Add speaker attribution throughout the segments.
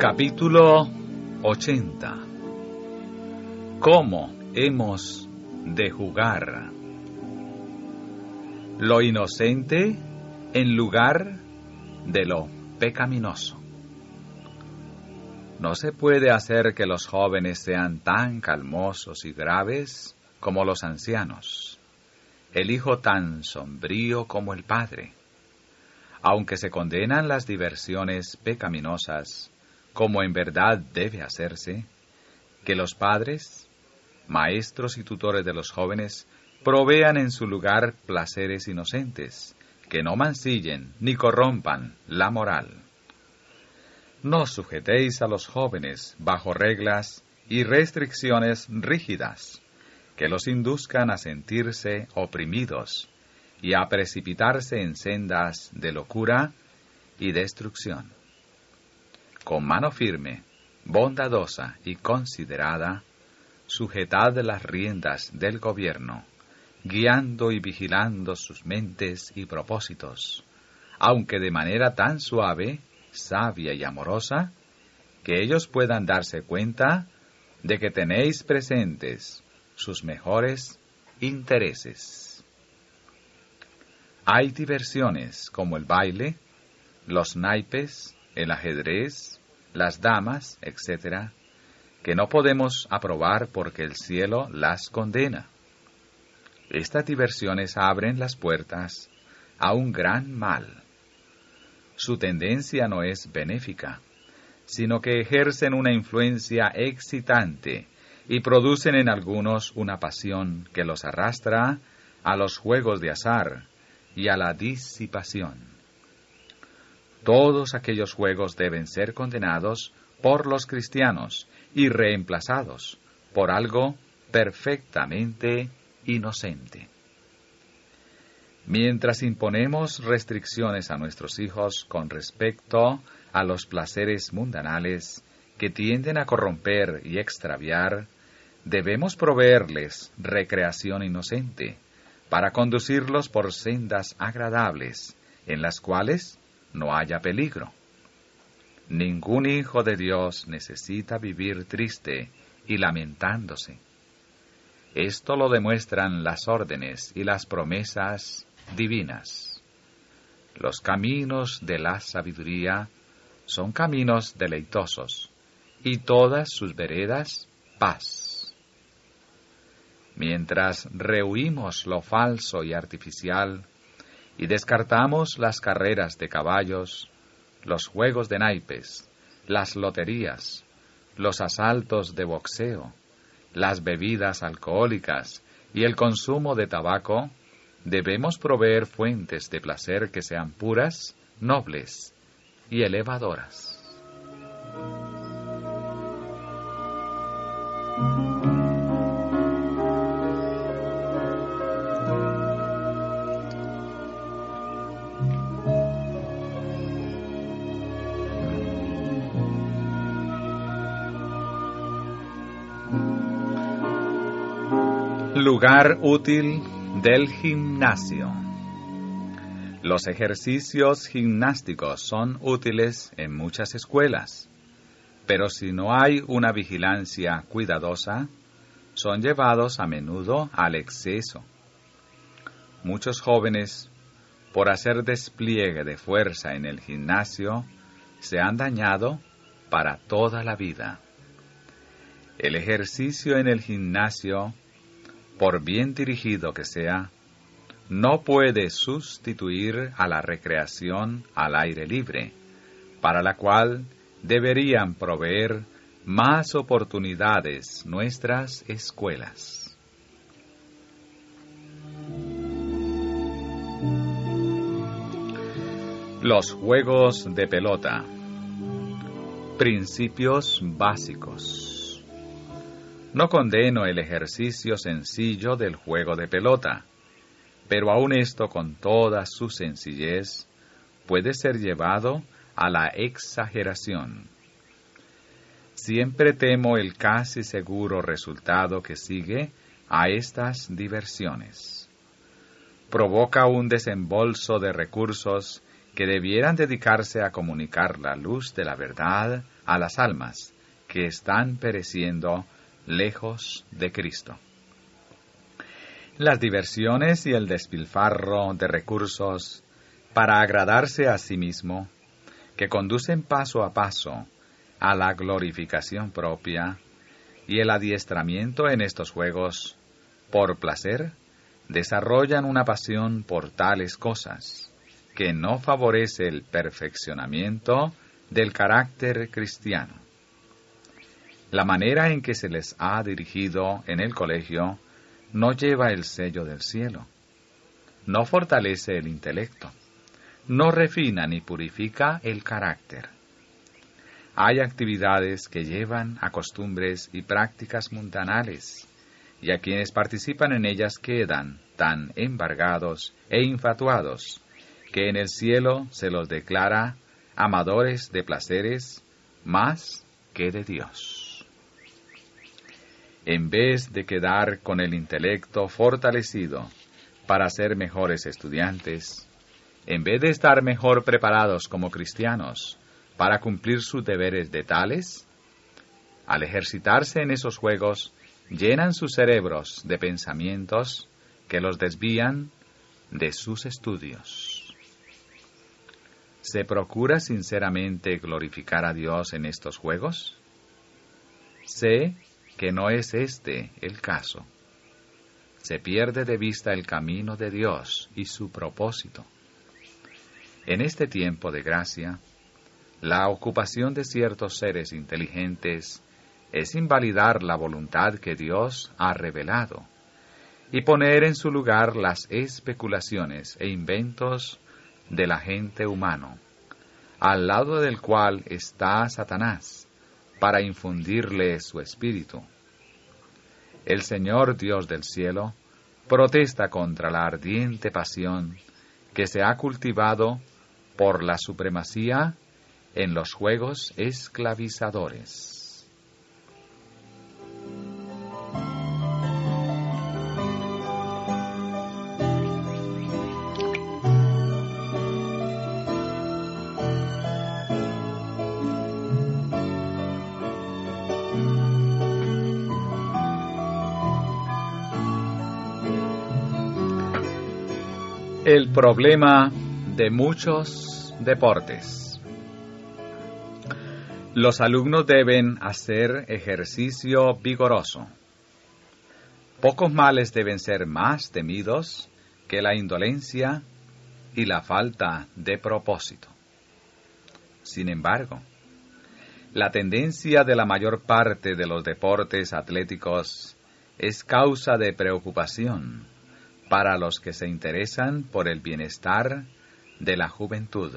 Speaker 1: Capítulo 80. ¿Cómo hemos de jugar? Lo inocente en lugar de lo pecaminoso. No se puede hacer que los jóvenes sean tan calmosos y graves como los ancianos, el hijo tan sombrío como el padre. Aunque se condenan las diversiones pecaminosas, como en verdad debe hacerse, que los padres, maestros y tutores de los jóvenes, provean en su lugar placeres inocentes, que no mancillen ni corrompan la moral. No sujetéis a los jóvenes bajo reglas y restricciones rígidas, que los induzcan a sentirse oprimidos y a precipitarse en sendas de locura y destrucción. Con mano firme, bondadosa y considerada, sujetad las riendas del gobierno, guiando y vigilando sus mentes y propósitos, aunque de manera tan suave, sabia y amorosa, que ellos puedan darse cuenta de que tenéis presentes sus mejores intereses. Hay diversiones como el baile, los naipes, el ajedrez, las damas, etc., que no podemos aprobar porque el cielo las condena. Estas diversiones abren las puertas a un gran mal. Su tendencia no es benéfica, sino que ejercen una influencia excitante y producen en algunos una pasión que los arrastra a los juegos de azar y a la disipación. Todos aquellos juegos deben ser condenados por los cristianos y reemplazados por algo perfectamente inocente. Mientras imponemos restricciones a nuestros hijos con respecto a los placeres mundanales que tienden a corromper y extraviar, debemos proveerles recreación inocente para conducirlos por sendas agradables en las cuales no haya peligro. Ningún hijo de Dios necesita vivir triste y lamentándose. Esto lo demuestran las órdenes y las promesas divinas. Los caminos de la sabiduría son caminos deleitosos, y todas sus veredas paz. Mientras rehuimos lo falso y artificial, y descartamos las carreras de caballos, los juegos de naipes, las loterías, los asaltos de boxeo, las bebidas alcohólicas y el consumo de tabaco, debemos proveer fuentes de placer que sean puras, nobles y elevadoras. Lugar útil del gimnasio. Los ejercicios gimnásticos son útiles en muchas escuelas, pero si no hay una vigilancia cuidadosa, son llevados a menudo al exceso. Muchos jóvenes, por hacer despliegue de fuerza en el gimnasio, se han dañado para toda la vida. El ejercicio en el gimnasio, por bien dirigido que sea, no puede sustituir a la recreación al aire libre, para la cual deberían proveer más oportunidades nuestras escuelas. Los juegos de pelota. Principios básicos. No condeno el ejercicio sencillo del juego de pelota, pero aun esto con toda su sencillez puede ser llevado a la exageración. Siempre temo el casi seguro resultado que sigue a estas diversiones. Provoca un desembolso de recursos que debieran dedicarse a comunicar la luz de la verdad a las almas que están pereciendo lejos de Cristo. Las diversiones y el despilfarro de recursos para agradarse a sí mismo, que conducen paso a paso a la glorificación propia, y el adiestramiento en estos juegos por placer, desarrollan una pasión por tales cosas, que no favorece el perfeccionamiento del carácter cristiano. La manera en que se les ha dirigido en el colegio no lleva el sello del cielo, no fortalece el intelecto, no refina ni purifica el carácter. Hay actividades que llevan a costumbres y prácticas mundanales, y a quienes participan en ellas quedan tan embargados e infatuados que en el cielo se los declara amadores de placeres más que de Dios. En vez de quedar con el intelecto fortalecido para ser mejores estudiantes, en vez de estar mejor preparados como cristianos para cumplir sus deberes de tales, al ejercitarse en esos juegos, llenan sus cerebros de pensamientos que los desvían de sus estudios. ¿Se procura sinceramente glorificar a Dios en estos juegos? Sé que no es este el caso. Se pierde de vista el camino de Dios y su propósito. En este tiempo de gracia, la ocupación de ciertos seres inteligentes es invalidar la voluntad que Dios ha revelado y poner en su lugar las especulaciones e inventos del agente humano, al lado del cual está Satanás, para infundirle su espíritu. El Señor Dios del cielo protesta contra la ardiente pasión que se ha cultivado por la supremacía en los juegos esclavizadores. El problema de muchos deportes. Los alumnos deben hacer ejercicio vigoroso. Pocos males deben ser más temidos que la indolencia y la falta de propósito. Sin embargo, la tendencia de la mayor parte de los deportes atléticos es causa de preocupación para los que se interesan por el bienestar de la juventud.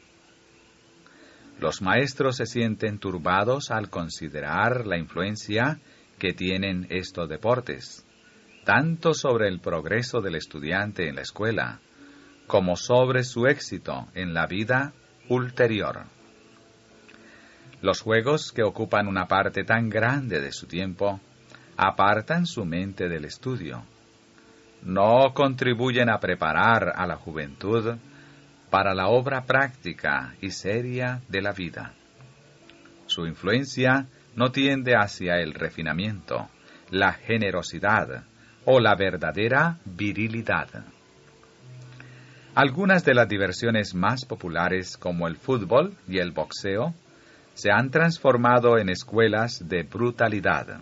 Speaker 1: Los maestros se sienten turbados al considerar la influencia que tienen estos deportes, tanto sobre el progreso del estudiante en la escuela, como sobre su éxito en la vida ulterior. Los juegos, que ocupan una parte tan grande de su tiempo, apartan su mente del estudio. No contribuyen a preparar a la juventud para la obra práctica y seria de la vida. Su influencia no tiende hacia el refinamiento, la generosidad o la verdadera virilidad. Algunas de las diversiones más populares, como el fútbol y el boxeo, se han transformado en escuelas de brutalidad.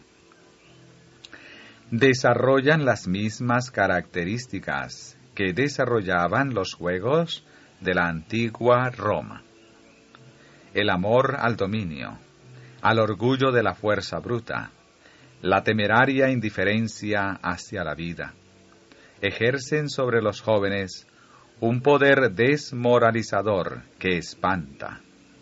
Speaker 1: Desarrollan las mismas características que desarrollaban los juegos de la antigua Roma. El amor al dominio, al orgullo de la fuerza bruta, la temeraria indiferencia hacia la vida, ejercen sobre los jóvenes un poder desmoralizador que espanta.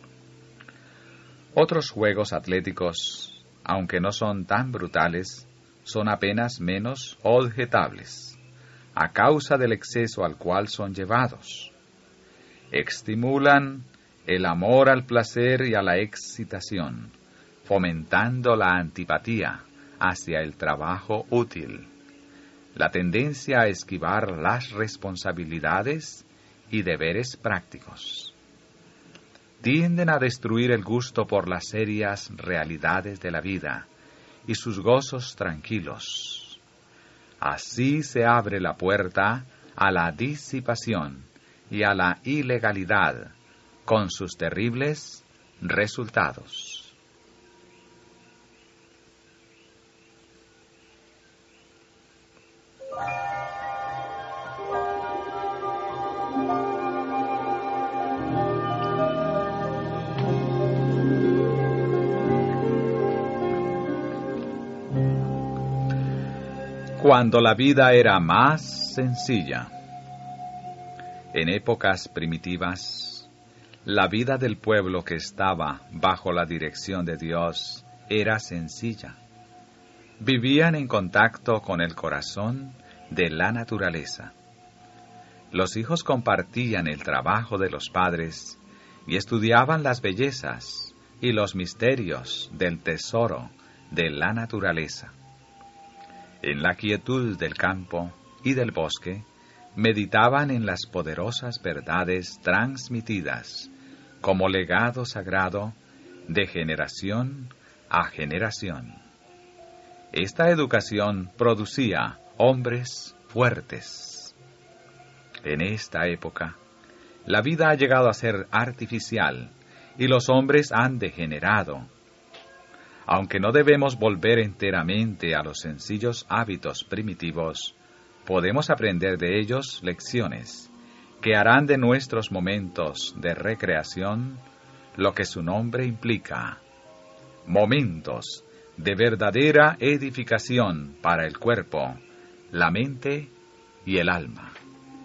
Speaker 1: Otros juegos atléticos, aunque no son tan brutales, son apenas menos objetables, a causa del exceso al cual son llevados. Estimulan el amor al placer y a la excitación, fomentando la antipatía hacia el trabajo útil, la tendencia a esquivar las responsabilidades y deberes prácticos. tienden a destruir el gusto por las serias realidades de la vida y sus gozos tranquilos. Así se abre la puerta a la disipación y a la ilegalidad, con sus terribles resultados. Cuando la vida era más sencilla. En épocas primitivas, la vida del pueblo que estaba bajo la dirección de Dios era sencilla. Vivían en contacto con el corazón de la naturaleza. Los hijos compartían el trabajo de los padres y estudiaban las bellezas y los misterios del tesoro de la naturaleza. En la quietud del campo y del bosque, meditaban en las poderosas verdades transmitidas como legado sagrado de generación a generación. Esta educación producía hombres fuertes. En esta época, la vida ha llegado a ser artificial y los hombres han degenerado. Aunque no debemos volver enteramente a los sencillos hábitos primitivos, podemos aprender de ellos lecciones que harán de nuestros momentos de recreación lo que su nombre implica: momentos de verdadera edificación para el cuerpo, la mente y el alma.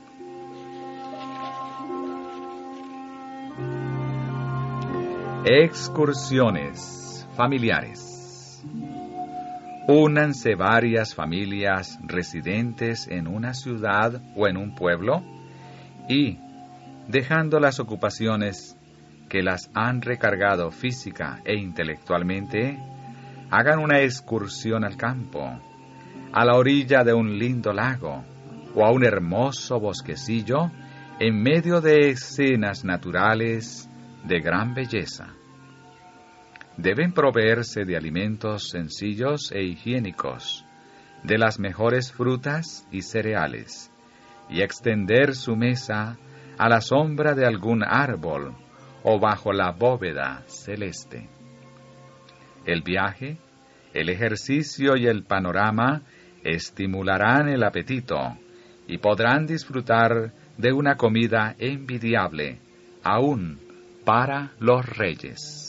Speaker 1: Excursiones familiares. Únanse varias familias residentes en una ciudad o en un pueblo y, dejando las ocupaciones que las han recargado física e intelectualmente, hagan una excursión al campo, a la orilla de un lindo lago o a un hermoso bosquecillo en medio de escenas naturales de gran belleza. Deben proveerse de alimentos sencillos e higiénicos, de las mejores frutas y cereales, y extender su mesa a la sombra de algún árbol o bajo la bóveda celeste. El viaje, el ejercicio y el panorama estimularán el apetito y podrán disfrutar de una comida envidiable, aún para los reyes.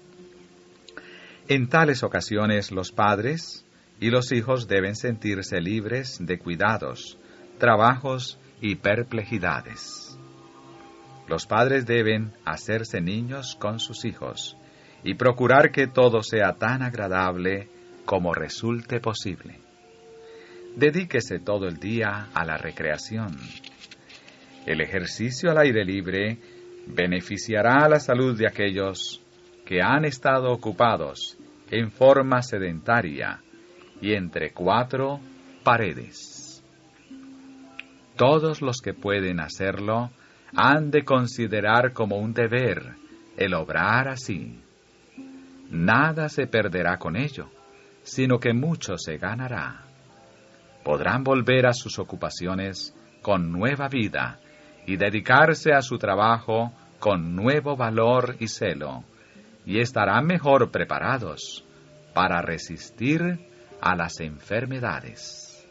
Speaker 1: En tales ocasiones los padres y los hijos deben sentirse libres de cuidados, trabajos y perplejidades. Los padres deben hacerse niños con sus hijos y procurar que todo sea tan agradable como resulte posible. Dedíquese todo el día a la recreación. El ejercicio al aire libre beneficiará a la salud de aquellos que han estado ocupados en forma sedentaria y entre cuatro paredes. Todos los que pueden hacerlo han de considerar como un deber el obrar así. Nada se perderá con ello, sino que mucho se ganará. Podrán volver a sus ocupaciones con nueva vida y dedicarse a su trabajo con nuevo valor y celo, y estarán mejor preparados para resistir a las enfermedades.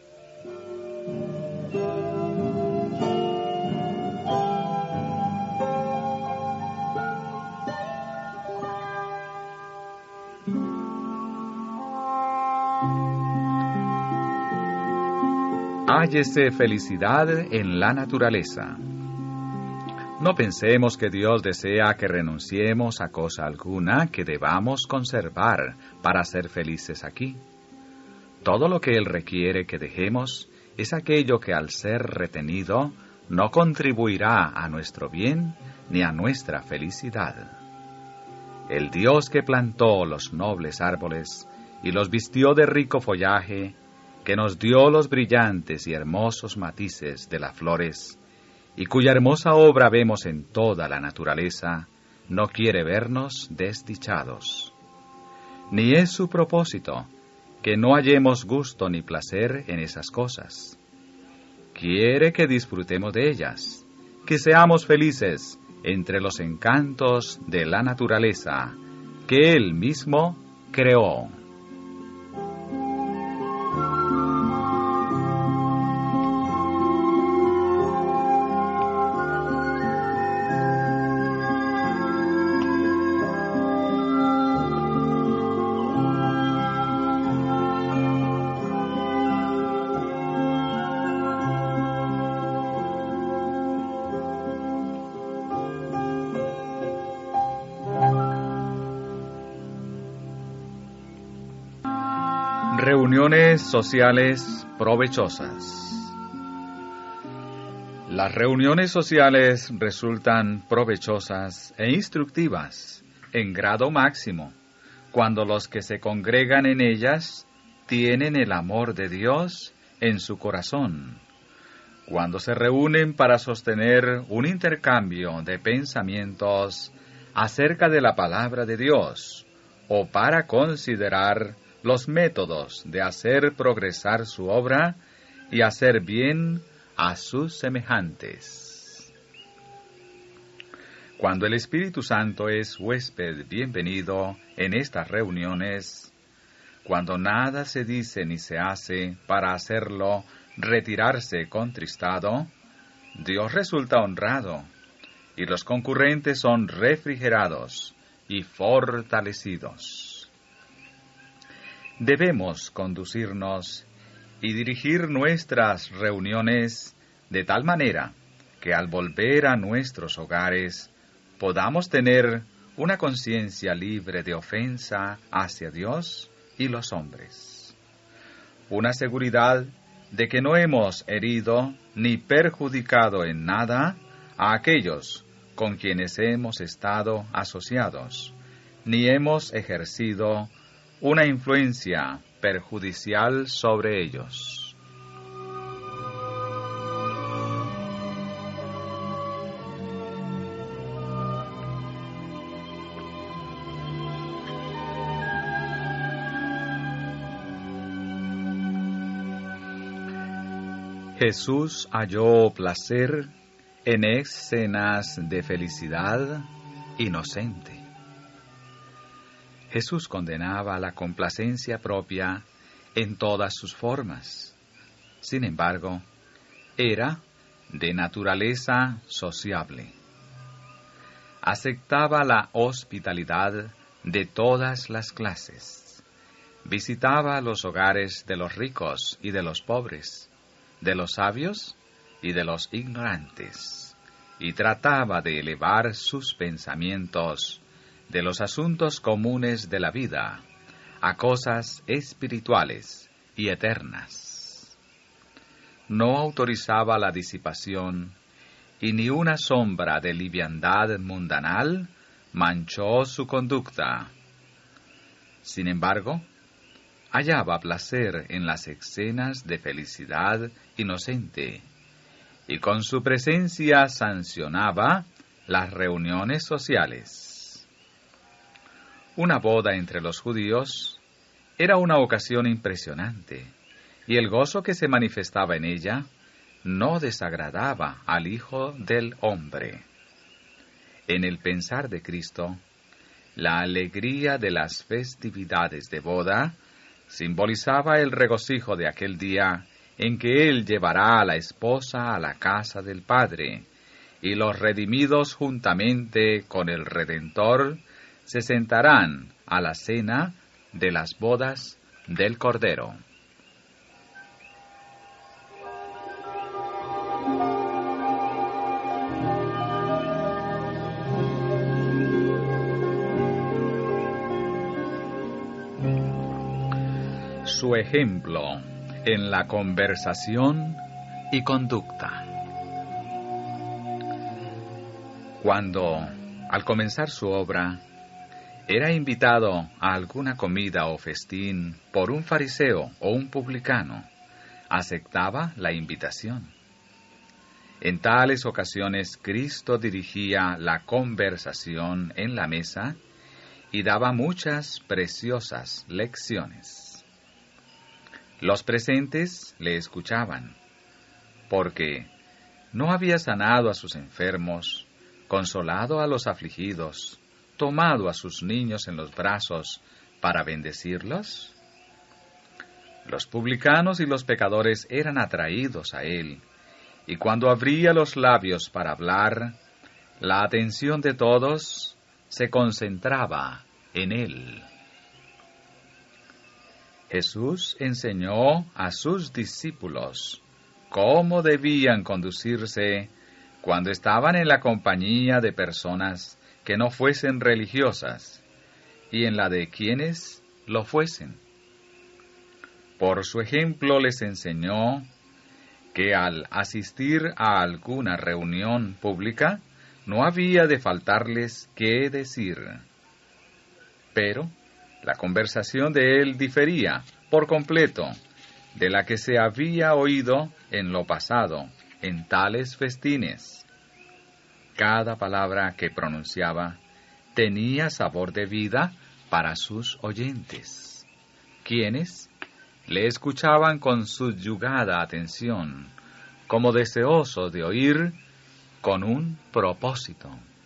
Speaker 1: Hállese felicidad en la naturaleza. No pensemos que Dios desea que renunciemos a cosa alguna que debamos conservar para ser felices aquí. Todo lo que Él requiere que dejemos es aquello que al ser retenido no contribuirá a nuestro bien ni a nuestra felicidad. El Dios que plantó los nobles árboles y los vistió de rico follaje, que nos dio los brillantes y hermosos matices de las flores, y cuya hermosa obra vemos en toda la naturaleza, no quiere vernos desdichados. Ni es su propósito que no hallemos gusto ni placer en esas cosas. Quiere que disfrutemos de ellas, que seamos felices entre los encantos de la naturaleza que Él mismo creó. Reuniones sociales provechosas. Las reuniones sociales resultan provechosas e instructivas en grado máximo cuando los que se congregan en ellas tienen el amor de Dios en su corazón, cuando se reúnen para sostener un intercambio de pensamientos acerca de la palabra de Dios o para considerar los métodos de hacer progresar su obra y hacer bien a sus semejantes. Cuando el Espíritu Santo es huésped bienvenido en estas reuniones, cuando nada se dice ni se hace para hacerlo retirarse contristado, Dios resulta honrado y los concurrentes son refrigerados y fortalecidos. Debemos conducirnos y dirigir nuestras reuniones de tal manera que al volver a nuestros hogares podamos tener una conciencia libre de ofensa hacia Dios y los hombres. Una seguridad de que no hemos herido ni perjudicado en nada a aquellos con quienes hemos estado asociados, ni hemos ejercido una influencia perjudicial sobre ellos. Jesús halló placer en escenas de felicidad inocente. Jesús condenaba la complacencia propia en todas sus formas. Sin embargo, era de naturaleza sociable. Aceptaba la hospitalidad de todas las clases. Visitaba los hogares de los ricos y de los pobres, de los sabios y de los ignorantes, y trataba de elevar sus pensamientos de los asuntos comunes de la vida a cosas espirituales y eternas. No autorizaba la disipación y ni una sombra de liviandad mundanal manchó su conducta. Sin embargo, hallaba placer en las escenas de felicidad inocente y con su presencia sancionaba las reuniones sociales. Una boda entre los judíos era una ocasión impresionante, y el gozo que se manifestaba en ella no desagradaba al Hijo del Hombre. En el pensar de Cristo, la alegría de las festividades de boda simbolizaba el regocijo de aquel día en que Él llevará a la esposa a la casa del Padre, y los redimidos juntamente con el Redentor se sentarán a la cena de las bodas del Cordero. Su ejemplo en la conversación y conducta. Cuando, al comenzar su obra, era invitado a alguna comida o festín por un fariseo o un publicano, aceptaba la invitación. En tales ocasiones Cristo dirigía la conversación en la mesa y daba muchas preciosas lecciones. Los presentes le escuchaban, porque no había sanado a sus enfermos, consolado a los afligidos, tomado a sus niños en los brazos para bendecirlos. Los publicanos y los pecadores eran atraídos a él, y cuando abría los labios para hablar, la atención de todos se concentraba en él. Jesús enseñó a sus discípulos cómo debían conducirse cuando estaban en la compañía de personas que no fuesen religiosas y en la de quienes lo fuesen. Por su ejemplo les enseñó que al asistir a alguna reunión pública no había de faltarles qué decir. Pero la conversación de él difería por completo de la que se había oído en lo pasado en tales festines. Cada palabra que pronunciaba tenía sabor de vida para sus oyentes, quienes le escuchaban con subyugada atención, como deseosos de oír con un propósito.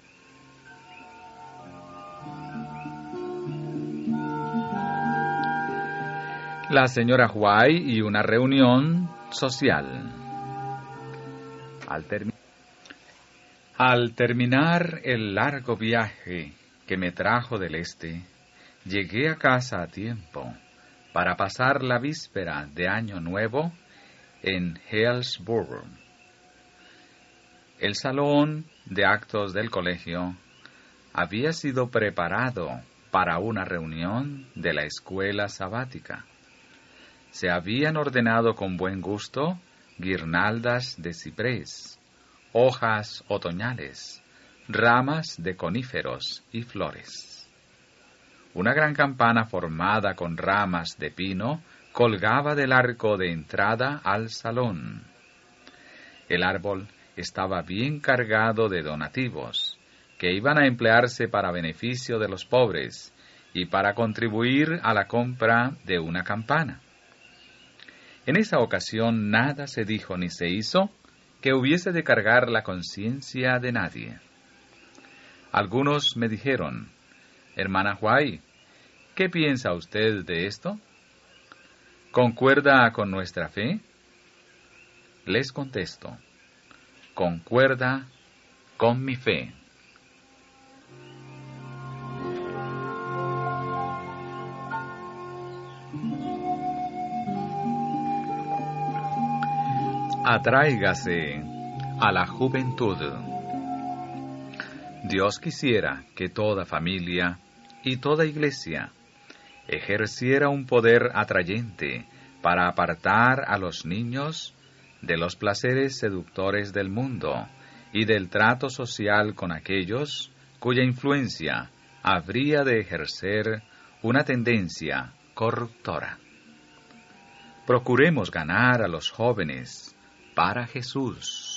Speaker 1: La señora White y una reunión social. Al terminar el largo viaje que me trajo del este, llegué a casa a tiempo para pasar la víspera de Año Nuevo en Hillsborough. El salón de actos del colegio había sido preparado para una reunión de la escuela sabática. Se habían ordenado con buen gusto guirnaldas de ciprés, hojas otoñales, ramas de coníferos y flores. Una gran campana formada con ramas de pino colgaba del arco de entrada al salón. El árbol estaba bien cargado de donativos, que iban a emplearse para beneficio de los pobres y para contribuir a la compra de una campana. En esa ocasión nada se dijo ni se hizo que hubiese de cargar la conciencia de nadie. Algunos me dijeron: «Hermana White, ¿qué piensa usted de esto? ¿Concuerda con nuestra fe?». Les contesto: «Concuerda con mi fe». Atráigase a la juventud. Dios quisiera que toda familia y toda iglesia ejerciera un poder atrayente para apartar a los niños de los placeres seductores del mundo y del trato social con aquellos cuya influencia habría de ejercer una tendencia corruptora. Procuremos ganar a los jóvenes para Jesús.